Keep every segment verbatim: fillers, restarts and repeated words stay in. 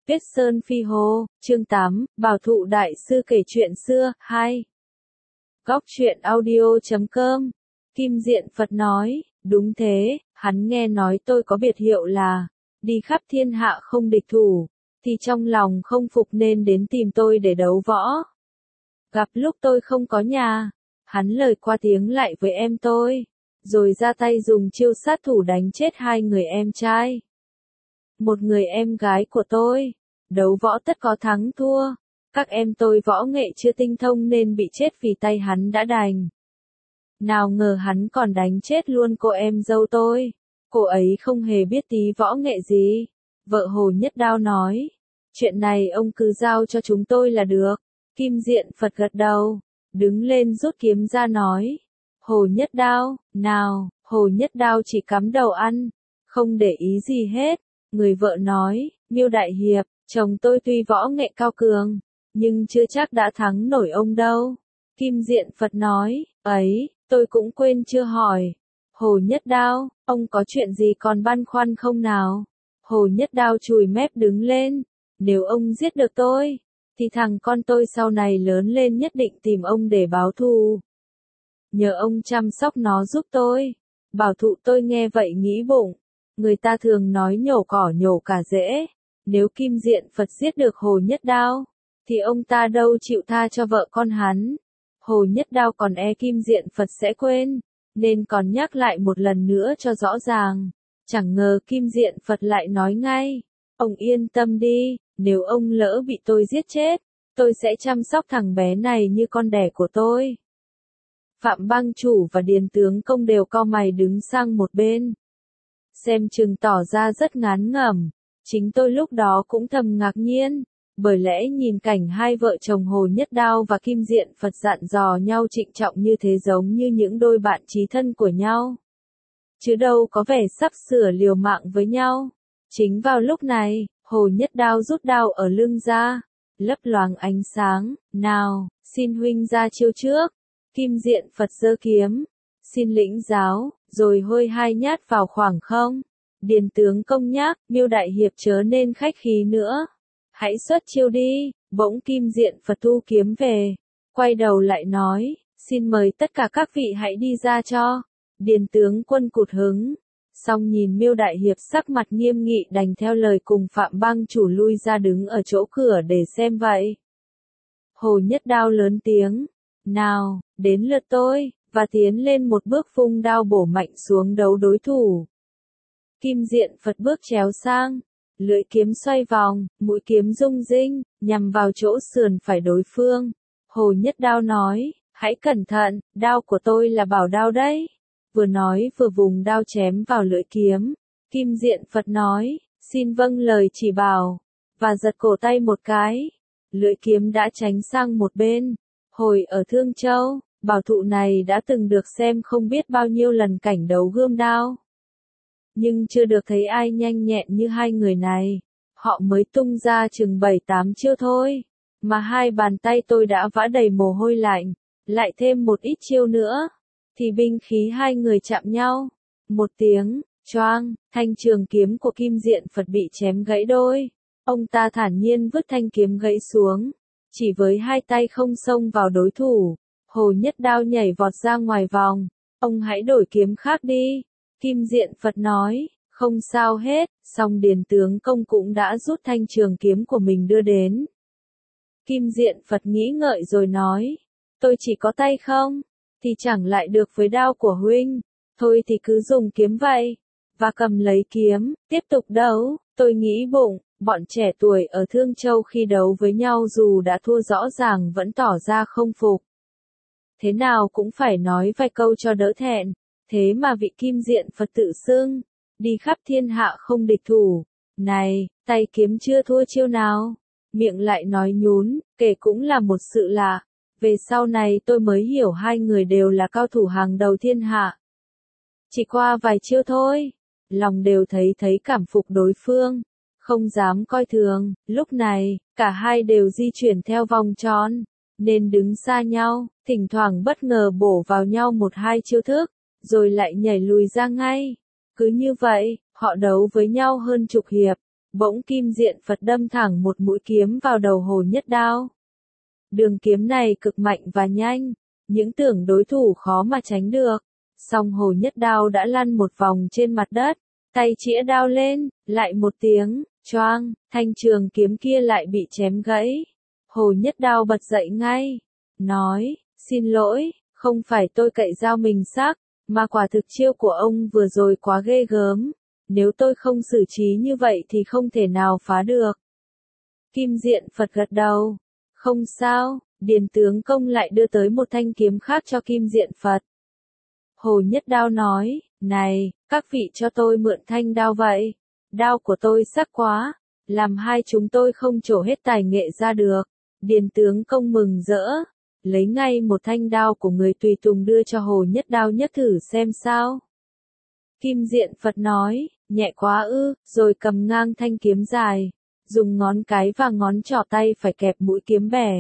Tuyết Sơn Phi Hồ, chương tám, Bảo Thụ Đại Sư kể chuyện xưa, hai. Góc truyện audio chấm com. Kim Diện Phật nói, đúng thế, hắn nghe nói tôi có biệt hiệu là, đi khắp thiên hạ không địch thủ, thì trong lòng không phục nên đến tìm tôi để đấu võ. Gặp lúc tôi không có nhà, hắn lời qua tiếng lại với em tôi, rồi ra tay dùng chiêu sát thủ đánh chết hai người em trai. Một người em gái của tôi, đấu võ tất có thắng thua, các em tôi võ nghệ chưa tinh thông nên bị chết vì tay hắn đã đành. Nào ngờ hắn còn đánh chết luôn cô em dâu tôi, cô ấy không hề biết tí võ nghệ gì. Vợ Hồ Nhất Đao nói, chuyện này ông cứ giao cho chúng tôi là được. Kim Diện Phật gật đầu, đứng lên rút kiếm ra nói, Hồ Nhất Đao, nào, Hồ Nhất Đao chỉ cắm đầu ăn, không để ý gì hết. Người vợ nói, Miêu Đại Hiệp, chồng tôi tuy võ nghệ cao cường, nhưng chưa chắc đã thắng nổi ông đâu. Kim Diện Phật nói, ấy, tôi cũng quên chưa hỏi. Hồ Nhất Đao, ông có chuyện gì còn băn khoăn không nào? Hồ Nhất Đao chùi mép đứng lên, nếu ông giết được tôi, thì thằng con tôi sau này lớn lên nhất định tìm ông để báo thù. Nhờ ông chăm sóc nó giúp tôi. Bảo Thụ tôi nghe vậy nghĩ bụng, người ta thường nói nhổ cỏ nhổ cả rễ, nếu Kim Diện Phật giết được Hồ Nhất Đao, thì ông ta đâu chịu tha cho vợ con hắn. Hồ Nhất Đao còn e Kim Diện Phật sẽ quên, nên còn nhắc lại một lần nữa cho rõ ràng. Chẳng ngờ Kim Diện Phật lại nói ngay, ông yên tâm đi, nếu ông lỡ bị tôi giết chết, tôi sẽ chăm sóc thằng bé này như con đẻ của tôi. Phạm Bang Chủ và Điền Tướng Công đều cau mày đứng sang một bên, xem chừng tỏ ra rất ngán ngẩm. Chính tôi lúc đó cũng thầm ngạc nhiên, bởi lẽ nhìn cảnh hai vợ chồng Hồ Nhất Đao và Kim Diện Phật dặn dò nhau trịnh trọng như thế giống như những đôi bạn chí thân của nhau, chứ đâu có vẻ sắp sửa liều mạng với nhau. Chính vào lúc này, Hồ Nhất Đao rút đao ở lưng ra, lấp loáng ánh sáng, nào, xin huynh ra chiêu trước. Kim Diện Phật giơ kiếm, xin lĩnh giáo, rồi hôi hai nhát vào khoảng không. Điền Tướng Công nhắc, Miêu Đại Hiệp chớ nên khách khí nữa, hãy xuất chiêu đi. Bỗng Kim Diện Phật thu kiếm về, quay đầu lại nói, xin mời tất cả các vị hãy đi ra cho. Điền Tướng Quân cụt hứng, xong nhìn Miêu Đại Hiệp sắc mặt nghiêm nghị đành theo lời cùng Phạm Bang Chủ lui ra đứng ở chỗ cửa để xem vậy. Hồ Nhất Đao lớn tiếng, nào, đến lượt tôi, và tiến lên một bước vung đao bổ mạnh xuống đấu đối thủ. Kim Diện Phật bước chéo sang, lưỡi kiếm xoay vòng, mũi kiếm rung rinh, nhằm vào chỗ sườn phải đối phương. Hồ Nhất Đao nói, hãy cẩn thận, đao của tôi là bảo đao đấy. Vừa nói vừa vùng đao chém vào lưỡi kiếm. Kim Diện Phật nói, xin vâng lời chỉ bảo, và giật cổ tay một cái. Lưỡi kiếm đã tránh sang một bên. Hồi ở Thương Châu, Bảo Thụ này đã từng được xem không biết bao nhiêu lần cảnh đấu gươm đao, nhưng chưa được thấy ai nhanh nhẹn như hai người này. Họ mới tung ra chừng bảy tám chiêu thôi, mà hai bàn tay tôi đã vã đầy mồ hôi lạnh, lại thêm một ít chiêu nữa, thì binh khí hai người chạm nhau. Một tiếng, choang, thanh trường kiếm của Kim Diện Phật bị chém gãy đôi. Ông ta thản nhiên vứt thanh kiếm gãy xuống, chỉ với hai tay không xông vào đối thủ. Hồ Nhất Đao nhảy vọt ra ngoài vòng, ông hãy đổi kiếm khác đi. Kim Diện Phật nói, không sao hết, song Điền Tướng Công cũng đã rút thanh trường kiếm của mình đưa đến. Kim Diện Phật nghĩ ngợi rồi nói, tôi chỉ có tay không, thì chẳng lại được với đao của huynh, thôi thì cứ dùng kiếm vậy. Và cầm lấy kiếm, tiếp tục đấu. Tôi nghĩ bụng, bọn trẻ tuổi ở Thương Châu khi đấu với nhau dù đã thua rõ ràng vẫn tỏ ra không phục. Thế nào cũng phải nói vài câu cho đỡ thẹn. Thế mà vị Kim Diện Phật tự xưng, đi khắp thiên hạ không địch thủ. Này, tay kiếm chưa thua chiêu nào, miệng lại nói nhún, kể cũng là một sự lạ. Về sau này tôi mới hiểu hai người đều là cao thủ hàng đầu thiên hạ. Chỉ qua vài chiêu thôi, lòng đều thấy thấy cảm phục đối phương, không dám coi thường. Lúc này, cả hai đều di chuyển theo vòng tròn, nên đứng xa nhau, thỉnh thoảng bất ngờ bổ vào nhau một hai chiêu thức, rồi lại nhảy lùi ra ngay. Cứ như vậy, họ đấu với nhau hơn chục hiệp, bỗng Kim Diện Phật đâm thẳng một mũi kiếm vào đầu Hồ Nhất Đao. Đường kiếm này cực mạnh và nhanh, những tưởng đối thủ khó mà tránh được. Song Hồ Nhất Đao đã lăn một vòng trên mặt đất, tay chĩa đao lên, lại một tiếng, choang, thanh trường kiếm kia lại bị chém gãy. Hồ Nhất Đao bật dậy ngay, nói, xin lỗi, không phải tôi cậy dao mình sắc, mà quả thực chiêu của ông vừa rồi quá ghê gớm, nếu tôi không xử trí như vậy thì không thể nào phá được. Kim Diện Phật gật đầu, không sao, Điền tướng công lại đưa tới một thanh kiếm khác cho Kim Diện Phật. Hồ Nhất Đao nói, này, các vị cho tôi mượn thanh đao vậy, đao của tôi sắc quá, làm hai chúng tôi không trổ hết tài nghệ ra được. Điền tướng công mừng rỡ, lấy ngay một thanh đao của người tùy tùng đưa cho Hồ Nhất Đao nhất thử xem sao. Kim Diện Phật nói, nhẹ quá ư, rồi cầm ngang thanh kiếm dài, dùng ngón cái và ngón trỏ tay phải kẹp mũi kiếm bẻ.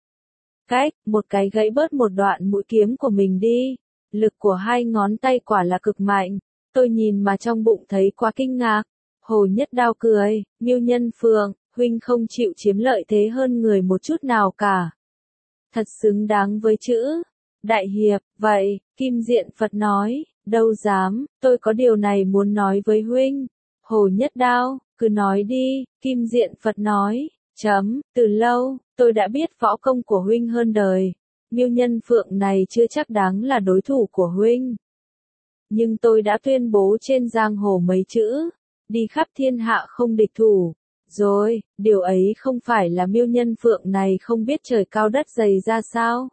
Cách, một cái gãy bớt một đoạn mũi kiếm của mình đi. Lực của hai ngón tay quả là cực mạnh, tôi nhìn mà trong bụng thấy quá kinh ngạc. Hồ Nhất Đao cười, Miêu Nhân Phượng, huynh không chịu chiếm lợi thế hơn người một chút nào cả. Thật xứng đáng với chữ đại hiệp, vậy, Kim Diện Phật nói, đâu dám, tôi có điều này muốn nói với huynh. Hồ Nhất Đao, cứ nói đi, Kim Diện Phật nói, chấm, từ lâu, tôi đã biết võ công của huynh hơn đời. Miêu Nhân Phượng này chưa chắc đáng là đối thủ của huynh. Nhưng tôi đã tuyên bố trên giang hồ mấy chữ, đi khắp thiên hạ không địch thủ. Rồi, điều ấy không phải là Miêu Nhân Phượng này không biết trời cao đất dày ra sao.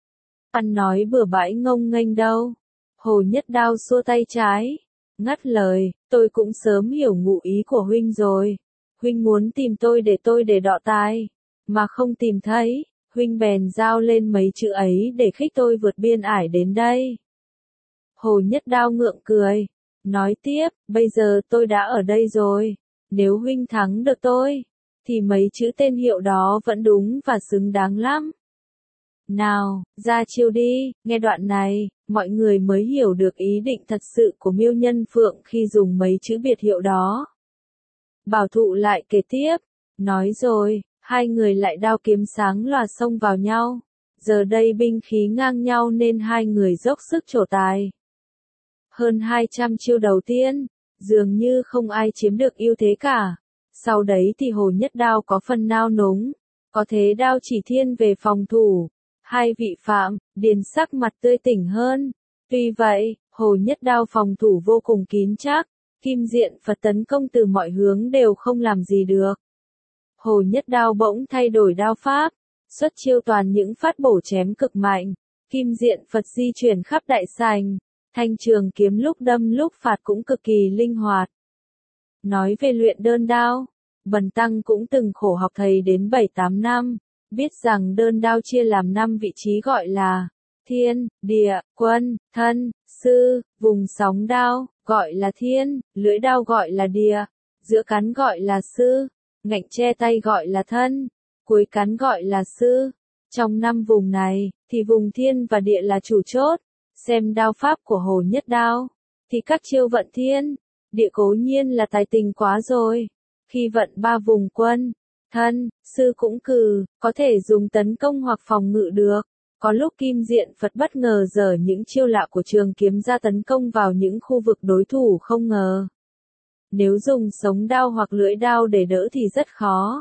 Ăn nói bừa bãi ngông nghênh đâu. Hồ Nhất Đao xua tay trái, ngắt lời, tôi cũng sớm hiểu ngụ ý của huynh rồi. Huynh muốn tìm tôi để tôi để đọ tai, mà không tìm thấy. Huynh bèn giao lên mấy chữ ấy để khích tôi vượt biên ải đến đây. Hồ Nhất Đao ngượng cười, nói tiếp, bây giờ tôi đã ở đây rồi, nếu huynh thắng được tôi, thì mấy chữ tên hiệu đó vẫn đúng và xứng đáng lắm. Nào, ra chiêu đi, nghe đoạn này, mọi người mới hiểu được ý định thật sự của Miêu Nhân Phượng khi dùng mấy chữ biệt hiệu đó. Bảo Thụ lại kể tiếp, nói rồi. Hai người lại đao kiếm sáng loà xông vào nhau. Giờ đây binh khí ngang nhau nên hai người dốc sức trổ tài. Hơn hai trăm chiêu đầu tiên, dường như không ai chiếm được ưu thế cả. Sau đấy thì Hồ Nhất Đao có phần nao núng, có thế đao chỉ thiên về phòng thủ. Hai vị phạm, Điền sắc mặt tươi tỉnh hơn. Tuy vậy, Hồ Nhất Đao phòng thủ vô cùng kín chắc, Kim Diện Phật tấn công từ mọi hướng đều không làm gì được. Hồ Nhất Đao bỗng thay đổi đao pháp, xuất chiêu toàn những phát bổ chém cực mạnh. Kim Diện Phật di chuyển khắp đại sảnh, thanh trường kiếm lúc đâm lúc phạt cũng cực kỳ linh hoạt. Nói về luyện đơn đao, Bần Tăng cũng từng khổ học thầy đến bảy tám năm, biết rằng đơn đao chia làm năm vị trí gọi là thiên, địa, quân, thân, sư, vùng sóng đao, gọi là thiên, lưỡi đao gọi là địa, giữa cắn gọi là sư. Ngạnh che tay gọi là thân, cuối cắn gọi là sư. Trong năm vùng này, thì vùng thiên và địa là chủ chốt. Xem đao pháp của Hồ Nhất Đao, thì các chiêu vận thiên, địa cố nhiên là tài tình quá rồi. Khi vận ba vùng quân, thân, sư cũng cừ, có thể dùng tấn công hoặc phòng ngự được. Có lúc Kim Diện Phật bất ngờ dở những chiêu lạ của trường kiếm ra tấn công vào những khu vực đối thủ không ngờ. Nếu dùng sống đao hoặc lưỡi đao để đỡ thì rất khó.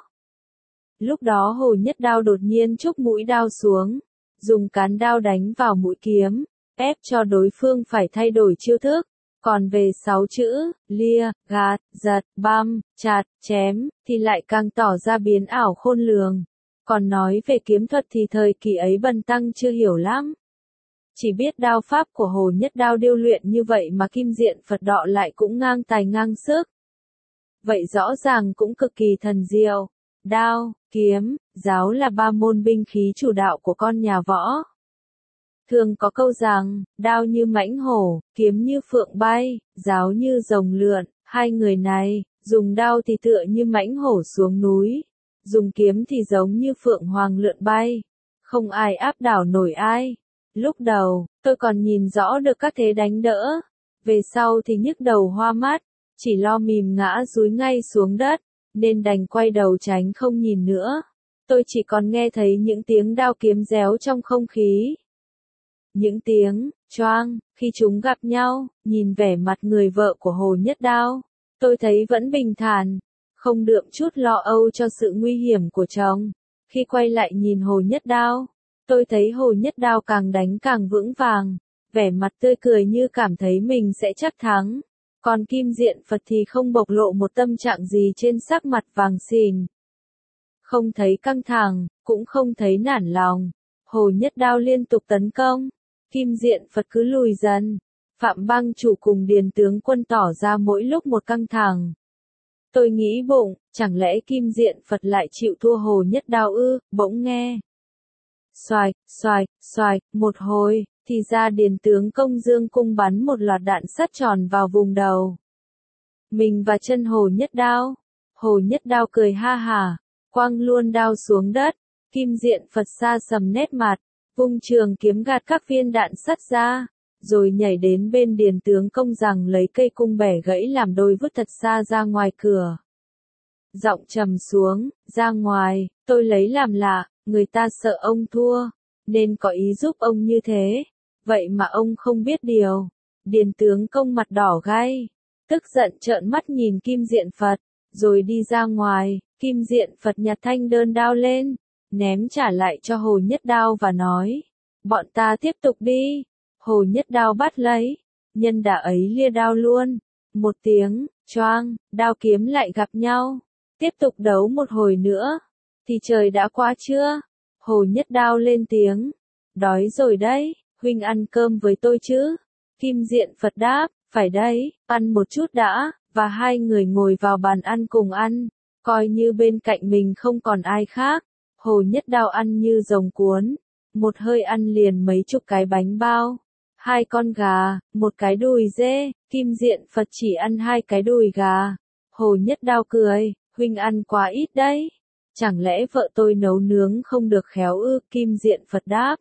Lúc đó Hồ Nhất Đao đột nhiên chúc mũi đao xuống, dùng cán đao đánh vào mũi kiếm, ép cho đối phương phải thay đổi chiêu thức. Còn về sáu chữ, lia, gạt, giật, băm, chặt, chém, thì lại càng tỏ ra biến ảo khôn lường. Còn nói về kiếm thuật thì thời kỳ ấy Bần Tăng chưa hiểu lắm. Chỉ biết đao pháp của Hồ Nhất Đao điêu luyện như vậy mà Kim Diện Phật đọ lại cũng ngang tài ngang sức. Vậy rõ ràng cũng cực kỳ thần diệu. Đao, kiếm, giáo là ba môn binh khí chủ đạo của con nhà võ. Thường có câu rằng, đao như mãnh hổ, kiếm như phượng bay, giáo như rồng lượn. Hai người này, dùng đao thì tựa như mãnh hổ xuống núi, dùng kiếm thì giống như phượng hoàng lượn bay. Không ai áp đảo nổi ai. Lúc đầu, tôi còn nhìn rõ được các thế đánh đỡ. Về sau thì nhức đầu hoa mắt, chỉ lo mìm ngã dúi ngay xuống đất. nên đành quay đầu tránh không nhìn nữa. Tôi chỉ còn nghe thấy những tiếng đao kiếm réo trong không khí. Những tiếng, choang, khi chúng gặp nhau, nhìn vẻ mặt người vợ của Hồ Nhất Đao, tôi thấy vẫn bình thản, không đượm chút lo âu cho sự nguy hiểm của chồng. Khi quay lại nhìn Hồ Nhất Đao, tôi thấy Hồ Nhất Đao càng đánh càng vững vàng, vẻ mặt tươi cười như cảm thấy mình sẽ chắc thắng. Còn Kim Diện Phật thì không bộc lộ một tâm trạng gì trên sắc mặt vàng xìn. Không thấy căng thẳng, cũng không thấy nản lòng. Hồ Nhất Đao liên tục tấn công, Kim Diện Phật cứ lùi dần. Phạm Bang Chủ cùng Điền tướng quân tỏ ra mỗi lúc một căng thẳng. Tôi nghĩ bụng, chẳng lẽ Kim Diện Phật lại chịu thua Hồ Nhất Đao ư? Bỗng nghe xoài, xoài, xoài, một hồi, thì ra Điền tướng công dương cung bắn một loạt đạn sắt tròn vào vùng đầu mình và chân Hồ Nhất Đao. Hồ Nhất Đao cười ha hả, quăng luôn đao xuống đất. Kim Diện Phật xa sầm nét mặt, vung trường kiếm gạt các viên đạn sắt ra, rồi nhảy đến bên Điền tướng công rằng lấy cây cung bẻ gãy làm đôi vứt thật xa ra ngoài cửa. Giọng trầm xuống, ra ngoài, tôi lấy làm lạ, người ta sợ ông thua, nên có ý giúp ông như thế. Vậy mà ông không biết điều. Điền tướng công mặt đỏ gay, tức giận trợn mắt nhìn Kim Diện Phật, rồi đi ra ngoài. Kim Diện Phật nhặt thanh đơn đao lên, ném trả lại cho Hồ Nhất Đao và nói, bọn ta tiếp tục đi. Hồ Nhất Đao bắt lấy, nhân đả ấy lia đao luôn. Một tiếng, choang, đao kiếm lại gặp nhau. Tiếp tục đấu một hồi nữa, thì trời đã qua chưa? Hồ Nhất Đao lên tiếng, đói rồi đấy, huynh ăn cơm với tôi chứ? Kim Diện Phật đáp, phải đấy, ăn một chút đã, và hai người ngồi vào bàn ăn cùng ăn, coi như bên cạnh mình không còn ai khác. Hồ Nhất Đao ăn như rồng cuốn, một hơi ăn liền mấy chục cái bánh bao, hai con gà, một cái đùi dê. Kim Diện Phật chỉ ăn hai cái đùi gà. Hồ Nhất Đao cười, huynh ăn quá ít đấy, chẳng lẽ vợ tôi nấu nướng không được khéo ư? Kim Diện Phật đáp,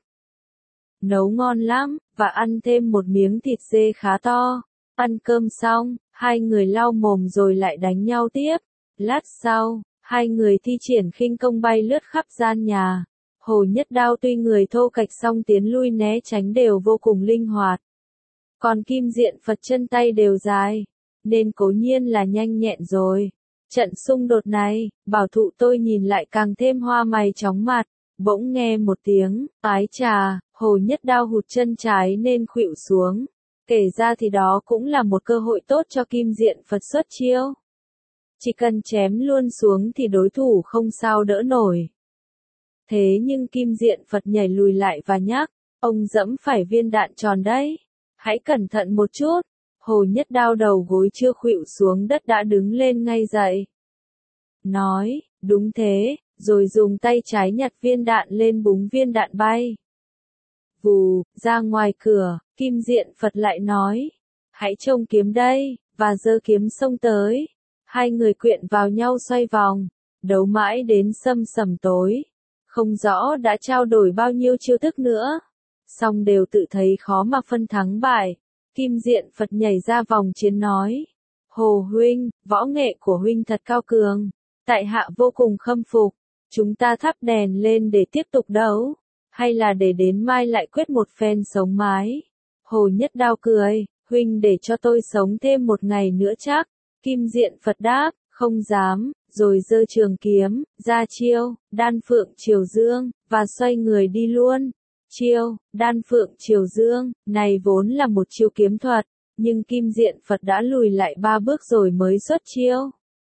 nấu ngon lắm, và ăn thêm một miếng thịt dê khá to. Ăn cơm xong, hai người lau mồm rồi lại đánh nhau tiếp. Lát sau, hai người thi triển khinh công bay lướt khắp gian nhà. Hồ Nhất Đao tuy người thô kệch song tiến lui né tránh đều vô cùng linh hoạt. Còn Kim Diện Phật chân tay đều dài, nên cố nhiên là nhanh nhẹn rồi. Trận xung đột này, bảo thụ tôi nhìn lại càng thêm hoa mày chóng mặt. Bỗng nghe một tiếng, ái chà, Hồ Nhất Đao hụt chân trái nên khuỵu xuống. Kể ra thì đó cũng là một cơ hội tốt cho Kim Diện Phật xuất chiêu. Chỉ cần chém luôn xuống thì đối thủ không sao đỡ nổi. Thế nhưng Kim Diện Phật nhảy lùi lại và nhắc, ông dẫm phải viên đạn tròn đấy, hãy cẩn thận một chút. Hồ Nhất Đao đầu gối chưa khuỵu xuống đất đã đứng lên ngay dậy. Nói, đúng thế, rồi dùng tay trái nhặt viên đạn lên búng viên đạn bay. Vù, ra ngoài cửa, Kim Diện Phật lại nói, hãy trông kiếm đây, và giơ kiếm xông tới. Hai người quyện vào nhau xoay vòng, đấu mãi đến sâm sẩm tối. Không rõ đã trao đổi bao nhiêu chiêu thức nữa, song đều tự thấy khó mà phân thắng bại. Kim Diện Phật nhảy ra vòng chiến nói, Hồ huynh, võ nghệ của huynh thật cao cường, tại hạ vô cùng khâm phục. Chúng ta thắp đèn lên để tiếp tục đấu, hay là để đến mai lại quyết một phen sống mái? Hồ Nhất Đao cười, huynh để cho tôi sống thêm một ngày nữa chắc. Kim Diện Phật đáp, không dám, rồi giơ trường kiếm, ra chiêu, đan phượng triều dương, và xoay người đi luôn. Chiêu, đan phượng triều dương, này vốn là một chiêu kiếm thuật, nhưng Kim Diện Phật đã lùi lại ba bước rồi mới xuất chiêu.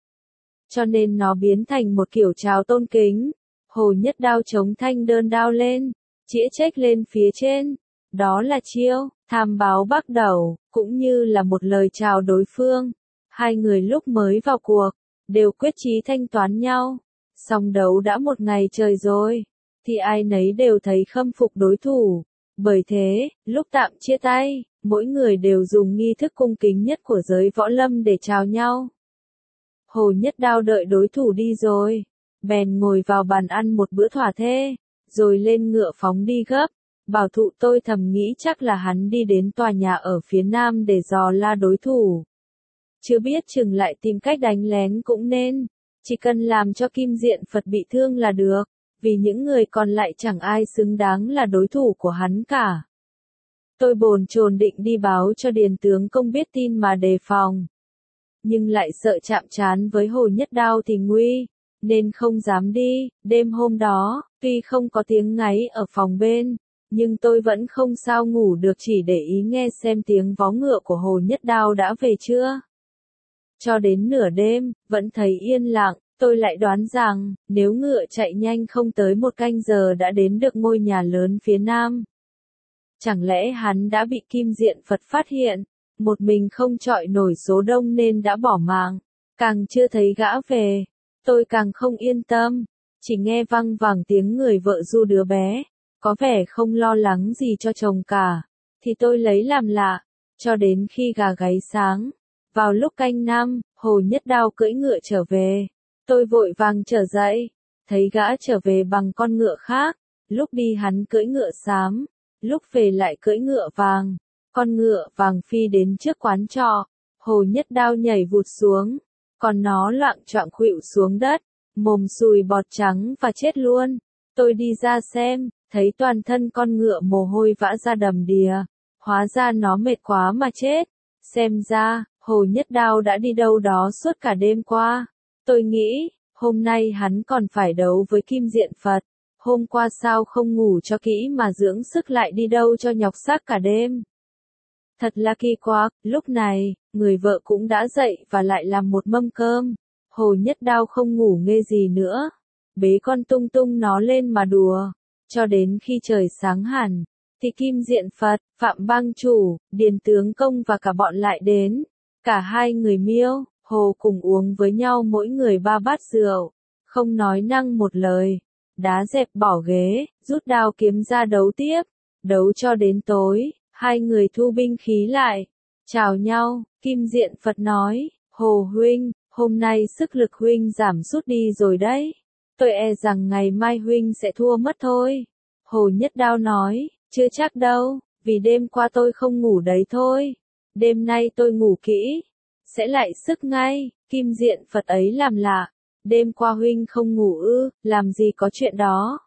Cho nên nó biến thành một kiểu chào tôn kính. Hồ Nhất Đao chống thanh đơn đao lên, chĩa chếch lên phía trên. Đó là chiêu, tham báo bắt đầu, cũng như là một lời chào đối phương. Hai người lúc mới vào cuộc, đều quyết chí thanh toán nhau. Song đấu đã một ngày trời rồi, thì ai nấy đều thấy khâm phục đối thủ. Bởi thế, lúc tạm chia tay, mỗi người đều dùng nghi thức cung kính nhất của giới võ lâm để chào nhau. Hồ Nhất Đao đợi đối thủ đi rồi, bèn ngồi vào bàn ăn một bữa thỏa thê, rồi lên ngựa phóng đi gấp. Bảo thụ tôi thầm nghĩ chắc là hắn đi đến tòa nhà ở phía nam để dò la đối thủ. Chưa biết chừng lại tìm cách đánh lén cũng nên. Chỉ cần làm cho Kim Diện Phật bị thương là được, vì những người còn lại chẳng ai xứng đáng là đối thủ của hắn cả. Tôi bồn chồn định đi báo cho Điền tướng công biết tin mà đề phòng. Nhưng lại sợ chạm trán với Hồ Nhất Đao thì nguy, nên không dám đi. Đêm hôm đó, tuy không có tiếng ngáy ở phòng bên, nhưng tôi vẫn không sao ngủ được, chỉ để ý nghe xem tiếng vó ngựa của Hồ Nhất Đao đã về chưa. Cho đến nửa đêm, vẫn thấy yên lặng, tôi lại đoán rằng, nếu ngựa chạy nhanh không tới một canh giờ đã đến được ngôi nhà lớn phía nam. Chẳng lẽ hắn đã bị Kim Diện Phật phát hiện, một mình không chọi nổi số đông nên đã bỏ mạng, càng chưa thấy gã về, tôi càng không yên tâm, chỉ nghe văng vẳng tiếng người vợ ru đứa bé, có vẻ không lo lắng gì cho chồng cả, thì tôi lấy làm lạ, cho đến khi gà gáy sáng. Vào lúc canh năm, Hồ Nhất Đao cưỡi ngựa trở về, tôi vội vàng trở dậy, thấy gã trở về bằng con ngựa khác, lúc đi hắn cưỡi ngựa xám, lúc về lại cưỡi ngựa vàng, con ngựa vàng phi đến trước quán trọ, Hồ Nhất Đao nhảy vụt xuống, còn nó loạng choạng khuỵu xuống đất, mồm sùi bọt trắng và chết luôn. Tôi đi ra xem, thấy toàn thân con ngựa mồ hôi vã ra đầm đìa, hóa ra nó mệt quá mà chết. Xem ra, Hồ Nhất Đao đã đi đâu đó suốt cả đêm qua. Tôi nghĩ, hôm nay hắn còn phải đấu với Kim Diện Phật. Hôm qua sao không ngủ cho kỹ mà dưỡng sức lại đi đâu cho nhọc xác cả đêm. Thật là kỳ quá, lúc này, người vợ cũng đã dậy và lại làm một mâm cơm. Hồ Nhất Đao không ngủ nghe gì nữa. Bế con tung tung nó lên mà đùa. Cho đến khi trời sáng hẳn, thì Kim Diện Phật, Phạm Bang Chủ, Điền Tướng Công và cả bọn lại đến. Cả hai người Miêu, Hồ cùng uống với nhau mỗi người ba bát rượu, không nói năng một lời. Đá dẹp bỏ ghế, rút đao kiếm ra đấu tiếp. Đấu cho đến tối, hai người thu binh khí lại. Chào nhau, Kim Diện Phật nói, Hồ huynh, hôm nay sức lực huynh giảm sút đi rồi đấy. Tôi e rằng ngày mai huynh sẽ thua mất thôi. Hồ Nhất Đao nói, chưa chắc đâu, vì đêm qua tôi không ngủ đấy thôi. Đêm nay tôi ngủ kỹ, sẽ lại sức ngay. Kim Diện Phật ấy làm lạ. Đêm qua huynh không ngủ ư, làm gì có chuyện đó.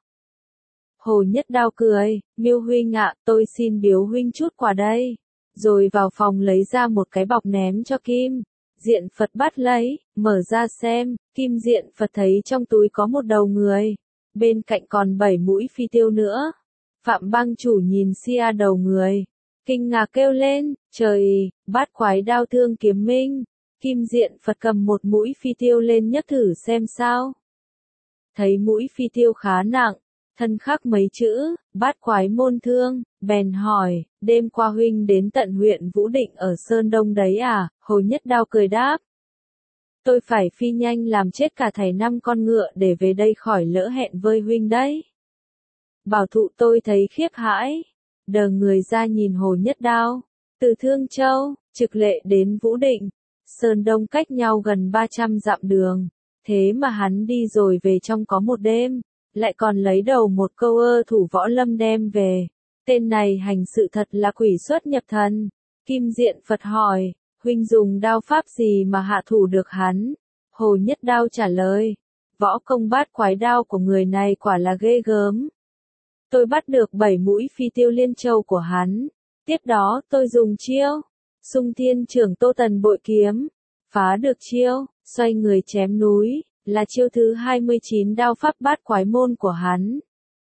Hồ Nhất Đao cười, Miêu huynh ạ, tôi xin biếu huynh chút quà đây. Rồi vào phòng lấy ra một cái bọc ném cho Kim Diện Phật bắt lấy, mở ra xem, Kim Diện Phật thấy trong túi có một đầu người. Bên cạnh còn bảy mũi phi tiêu nữa. Phạm Bang Chủ nhìn xia đầu người, kinh ngạc kêu lên, trời, bát quái đao thương kiếm minh. Kim Diện Phật cầm một mũi phi tiêu lên nhấc thử xem sao. Thấy mũi phi tiêu khá nặng, thân khắc mấy chữ, bát quái môn thương, bèn hỏi, đêm qua huynh đến tận huyện Vũ Định ở Sơn Đông đấy à? Hồ Nhất Đao cười đáp. Tôi phải phi nhanh làm chết cả thảy năm con ngựa để về đây khỏi lỡ hẹn với huynh đấy. Bảo thụ tôi thấy khiếp hãi, đờ người ra nhìn Hồ Nhất Đao. Từ Thương Châu, Trực Lệ đến Vũ Định, Sơn Đông cách nhau gần ba trăm dặm đường, thế mà hắn đi rồi về trong có một đêm, lại còn lấy đầu một câu ơ thủ võ lâm đem về. Tên này hành sự thật là quỷ xuất nhập thần. Kim Diện Phật hỏi, huynh dùng đao pháp gì mà hạ thủ được hắn? Hồ Nhất Đao trả lời, võ công bát quái đao của người này quả là ghê gớm. Tôi bắt được bảy mũi phi tiêu liên châu của hắn. Tiếp đó tôi dùng chiêu Xung Thiên Trưởng Tô Tần bội kiếm, phá được chiêu xoay người chém núi, là chiêu thứ hai mươi chín đao pháp bát quái môn của hắn.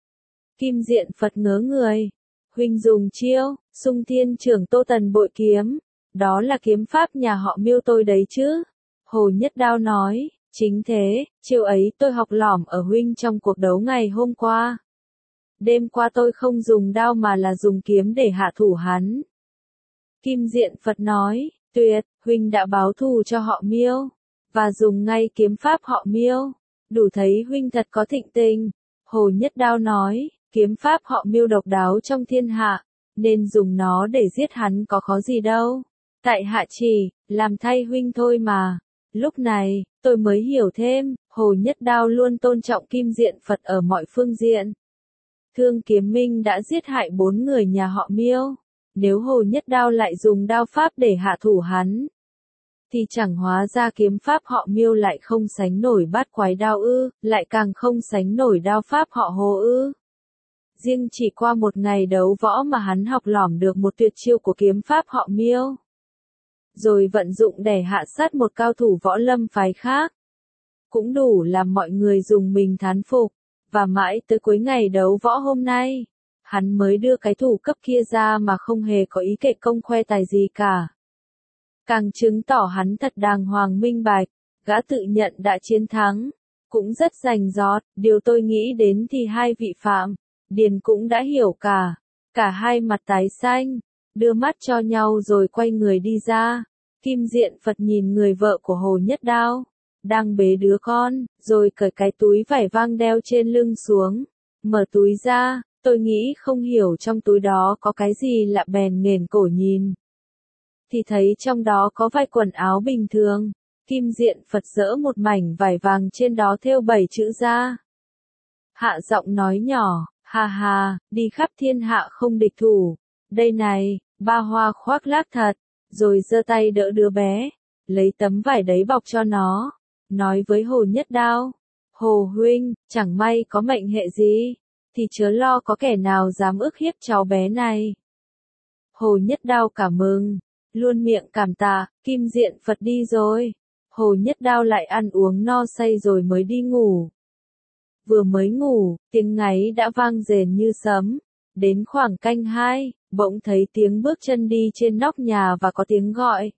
Kim Diện Phật ngớ người, huynh dùng chiêu Xung Thiên Trưởng Tô Tần bội kiếm, đó là kiếm pháp nhà họ Miêu tôi đấy chứ? Hồ Nhất Đao nói, chính thế, chiêu ấy tôi học lỏm ở huynh trong cuộc đấu ngày hôm qua. Đêm qua tôi không dùng đao mà là dùng kiếm để hạ thủ hắn. Kim Diện Phật nói, tuyệt, huynh đã báo thù cho họ Miêu, và dùng ngay kiếm pháp họ Miêu, đủ thấy huynh thật có thịnh tình. Hồ Nhất Đao nói, kiếm pháp họ Miêu độc đáo trong thiên hạ, nên dùng nó để giết hắn có khó gì đâu. Tại hạ chỉ, làm thay huynh thôi mà. Lúc này, tôi mới hiểu thêm, Hồ Nhất Đao luôn tôn trọng Kim Diện Phật ở mọi phương diện. Thương Kiếm Minh đã giết hại bốn người nhà họ Miêu. Nếu Hồ Nhất Đao lại dùng đao pháp để hạ thủ hắn, thì chẳng hóa ra kiếm pháp họ Miêu lại không sánh nổi bát quái đao ư, lại càng không sánh nổi đao pháp họ Hồ ư. Riêng chỉ qua một ngày đấu võ mà hắn học lỏm được một tuyệt chiêu của kiếm pháp họ Miêu. Rồi vận dụng để hạ sát một cao thủ võ lâm phái khác. Cũng đủ làm mọi người dùng mình thán phục. Và mãi tới cuối ngày đấu võ hôm nay, hắn mới đưa cái thủ cấp kia ra mà không hề có ý kệ công khoe tài gì cả. Càng chứng tỏ hắn thật đàng hoàng minh bạch, gã tự nhận đã chiến thắng, cũng rất rành rọt, điều tôi nghĩ đến thì hai vị Phạm, Điền cũng đã hiểu cả, cả hai mặt tái xanh, đưa mắt cho nhau rồi quay người đi ra. Kim Diện Phật nhìn người vợ của Hồ Nhất Đao, đang bế đứa con, rồi cởi cái túi vải vang đeo trên lưng xuống, mở túi ra, tôi nghĩ không hiểu trong túi đó có cái gì lạ bèn nghển cổ nhìn. Thì thấy trong đó có vài quần áo bình thường, Kim Diện Phật giỡ một mảnh vải vàng trên đó thêu bảy chữ ra. Hạ giọng nói nhỏ, ha ha, đi khắp thiên hạ không địch thủ, đây này, ba hoa khoác lác thật, rồi giơ tay đỡ đứa bé, lấy tấm vải đấy bọc cho nó, nói với Hồ Nhất Đao, Hồ huynh, chẳng may có mệnh hệ gì, thì chớ lo có kẻ nào dám ức hiếp cháu bé này. Hồ Nhất Đao cảm mừng, luôn miệng cảm tạ, Kim Diện Phật đi rồi. Hồ Nhất Đao lại ăn uống no say rồi mới đi ngủ. Vừa mới ngủ, tiếng ngáy đã vang rền như sấm. Đến khoảng canh hai, bỗng thấy tiếng bước chân đi trên nóc nhà và có tiếng gọi.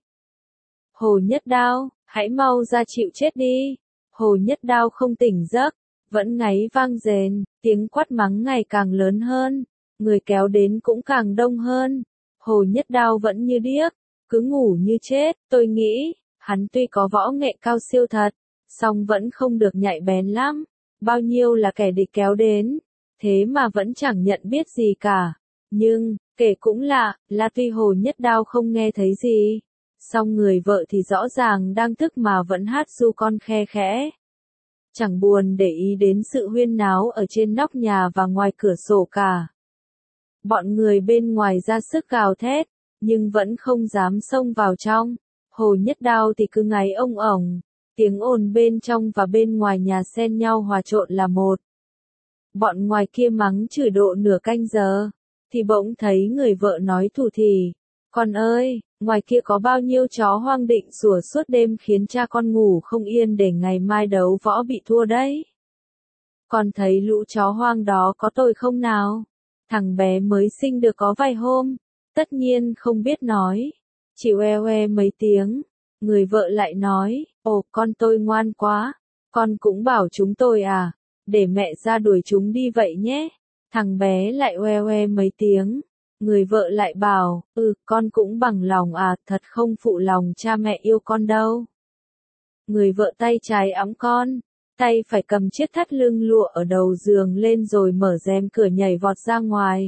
Hồ Nhất Đao, hãy mau ra chịu chết đi. Hồ Nhất Đao không tỉnh giấc, vẫn ngáy vang rền, tiếng quát mắng ngày càng lớn hơn, người kéo đến cũng càng đông hơn. Hồ Nhất Đao vẫn như điếc, cứ ngủ như chết, tôi nghĩ, hắn tuy có võ nghệ cao siêu thật, song vẫn không được nhạy bén lắm, bao nhiêu là kẻ địch kéo đến, thế mà vẫn chẳng nhận biết gì cả. Nhưng, kể cũng lạ, là tuy Hồ Nhất Đao không nghe thấy gì, song người vợ thì rõ ràng đang thức mà vẫn hát ru con khe khẽ. Chẳng buồn để ý đến sự huyên náo ở trên nóc nhà và ngoài cửa sổ cả. Bọn người bên ngoài ra sức gào thét, nhưng vẫn không dám xông vào trong. Hồ Nhất Đao thì cứ ngáy ông ổng, tiếng ồn bên trong và bên ngoài nhà xen nhau hòa trộn là một. Bọn ngoài kia mắng chửi độ nửa canh giờ, thì bỗng thấy người vợ nói thủ thỉ, con ơi, ngoài kia có bao nhiêu chó hoang định sủa suốt đêm khiến cha con ngủ không yên để ngày mai đấu võ bị thua đấy. Con thấy lũ chó hoang đó có tội không nào? Thằng bé mới sinh được có vài hôm, tất nhiên không biết nói, chỉ oe oe mấy tiếng. Người vợ lại nói, ồ con tôi ngoan quá, con cũng bảo chúng tôi à, để mẹ ra đuổi chúng đi vậy nhé. Thằng bé lại oe oe mấy tiếng. Người vợ lại bảo, ừ, con cũng bằng lòng à, thật không phụ lòng cha mẹ yêu con đâu. Người vợ tay trái ẵm con, tay phải cầm chiếc thắt lưng lụa ở đầu giường lên rồi mở rèm cửa nhảy vọt ra ngoài.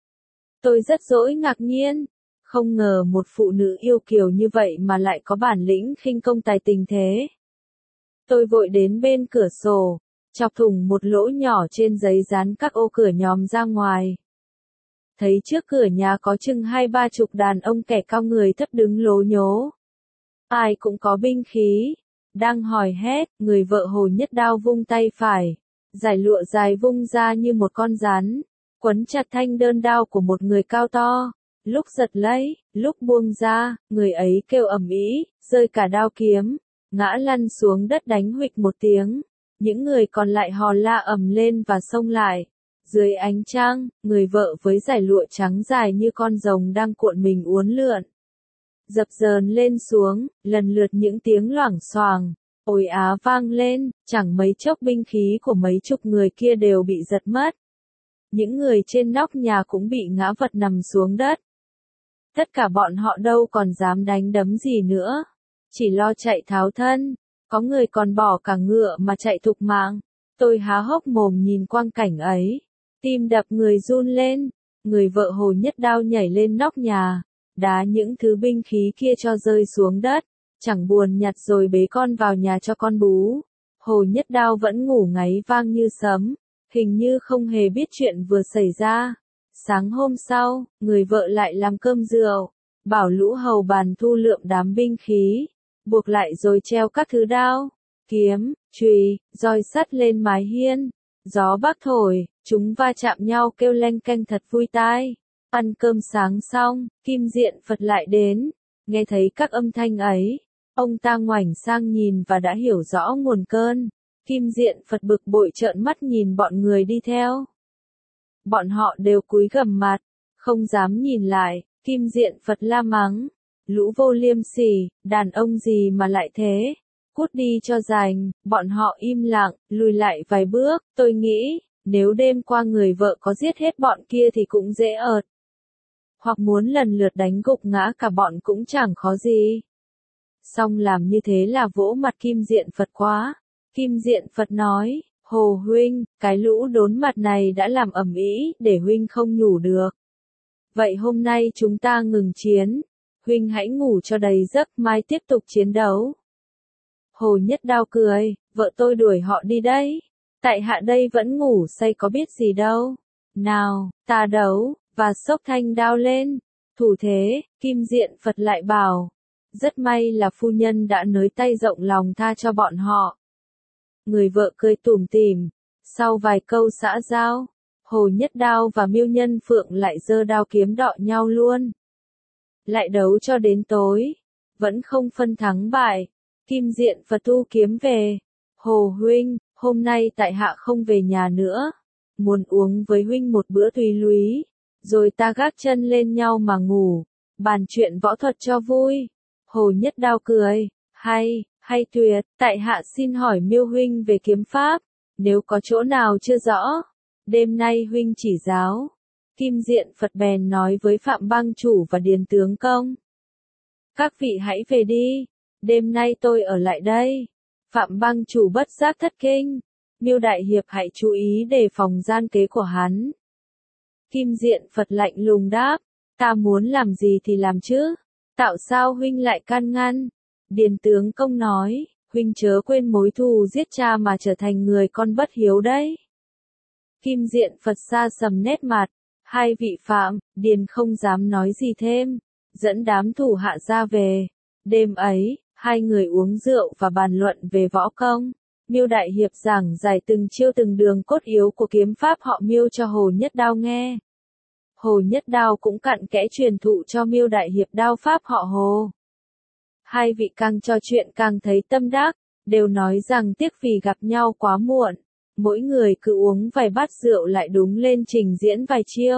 Tôi rất dỗi ngạc nhiên, không ngờ một phụ nữ yêu kiều như vậy mà lại có bản lĩnh khinh công tài tình thế. Tôi vội đến bên cửa sổ, chọc thủng một lỗ nhỏ trên giấy dán các ô cửa nhòm ra ngoài. Thấy trước cửa nhà có chừng hai ba chục đàn ông kẻ cao người thấp đứng lố nhố. Ai cũng có binh khí, đang hò hét, người vợ Hồ Nhất Đao vung tay phải, dải lụa dài vung ra như một con rắn, quấn chặt thanh đơn đao của một người cao to, lúc giật lấy, lúc buông ra, người ấy kêu ầm ĩ, rơi cả đao kiếm, ngã lăn xuống đất đánh huỵch một tiếng, những người còn lại hò la ầm lên và xông lại. Dưới ánh trăng, người vợ với dải lụa trắng dài như con rồng đang cuộn mình uốn lượn, dập dờn lên xuống, lần lượt những tiếng loảng xoảng, ồi á vang lên, chẳng mấy chốc binh khí của mấy chục người kia đều bị giật mất. Những người trên nóc nhà cũng bị ngã vật nằm xuống đất. Tất cả bọn họ đâu còn dám đánh đấm gì nữa, chỉ lo chạy tháo thân, có người còn bỏ cả ngựa mà chạy thục mạng. Tôi há hốc mồm nhìn quang cảnh ấy, tim đập người run lên, người vợ Hồ Nhất Đao nhảy lên nóc nhà, đá những thứ binh khí kia cho rơi xuống đất, chẳng buồn nhặt rồi bế con vào nhà cho con bú. Hồ Nhất Đao vẫn ngủ ngáy vang như sấm, hình như không hề biết chuyện vừa xảy ra. Sáng hôm sau, người vợ lại làm cơm rượu, bảo lũ hầu bàn thu lượm đám binh khí, buộc lại rồi treo các thứ đao, kiếm, chùy, roi sắt lên mái hiên. Gió bắc thổi, chúng va chạm nhau kêu leng keng thật vui tai. Ăn cơm sáng xong, Kim Diện Phật lại đến, nghe thấy các âm thanh ấy, ông ta ngoảnh sang nhìn và đã hiểu rõ nguồn cơn. Kim Diện Phật bực bội trợn mắt nhìn bọn người đi theo. Bọn họ đều cúi gằm mặt, không dám nhìn lại. Kim Diện Phật la mắng, lũ vô liêm sỉ, đàn ông gì mà lại thế, cút đi cho rành. Bọn họ im lặng, lùi lại vài bước. Tôi nghĩ, nếu đêm qua người vợ có giết hết bọn kia thì cũng dễ ợt. Hoặc muốn lần lượt đánh gục ngã cả bọn cũng chẳng khó gì. Xong làm như thế là vỗ mặt Kim Diện Phật quá. Kim Diện Phật nói, Hồ huynh, cái lũ đốn mặt này đã làm ầm ĩ để huynh không nhủ được. Vậy hôm nay chúng ta ngừng chiến. Huynh hãy ngủ cho đầy giấc, mai tiếp tục chiến đấu. Hồ Nhất Đao cười, vợ tôi đuổi họ đi đấy. Tại hạ đây vẫn ngủ say có biết gì đâu. Nào, ta đấu, và xốc thanh đao lên. Thủ thế, Kim Diện Phật lại bảo. Rất may là phu nhân đã nới tay rộng lòng tha cho bọn họ. Người vợ cười tủm tỉm. Sau vài câu xã giao, Hồ Nhất Đao và Miêu Nhân Phượng lại giơ đao kiếm đọ nhau luôn. Lại đấu cho đến tối, vẫn không phân thắng bại. Kim Diện Phật thu kiếm về. Hồ huynh, hôm nay tại hạ không về nhà nữa. Muốn uống với huynh một bữa tùy lúy, rồi ta gác chân lên nhau mà ngủ, bàn chuyện võ thuật cho vui. Hồ Nhất Đao cười, hay, hay tuyệt, tại hạ xin hỏi Miêu huynh về kiếm pháp, nếu có chỗ nào chưa rõ, đêm nay huynh chỉ giáo. Kim Diện Phật bèn nói với Phạm Bang Chủ và Điền Tướng Công. Các vị hãy về đi, đêm nay tôi ở lại đây. Phạm Bang Chủ bất giác thất kinh, Miêu Đại Hiệp hãy chú ý đề phòng gian kế của hắn. Kim Diện Phật lạnh lùng đáp, ta muốn làm gì thì làm chứ, tạo sao huynh lại can ngăn. Điền Tướng Công nói, huynh chớ quên mối thù giết cha mà trở thành người con bất hiếu đấy. Kim Diện Phật xa sầm nét mặt, hai vị Phạm, Điền không dám nói gì thêm, dẫn đám thủ hạ ra về. Đêm ấy, hai người uống rượu và bàn luận về võ công. Miêu Đại Hiệp giảng giải từng chiêu từng đường cốt yếu của kiếm pháp họ Miêu cho Hồ Nhất Đao nghe. Hồ Nhất Đao cũng cặn kẽ truyền thụ cho Miêu Đại Hiệp đao pháp họ Hồ. Hai vị càng trò chuyện càng thấy tâm đắc, đều nói rằng tiếc vì gặp nhau quá muộn. Mỗi người cứ uống vài bát rượu lại đúng lên trình diễn vài chiêu.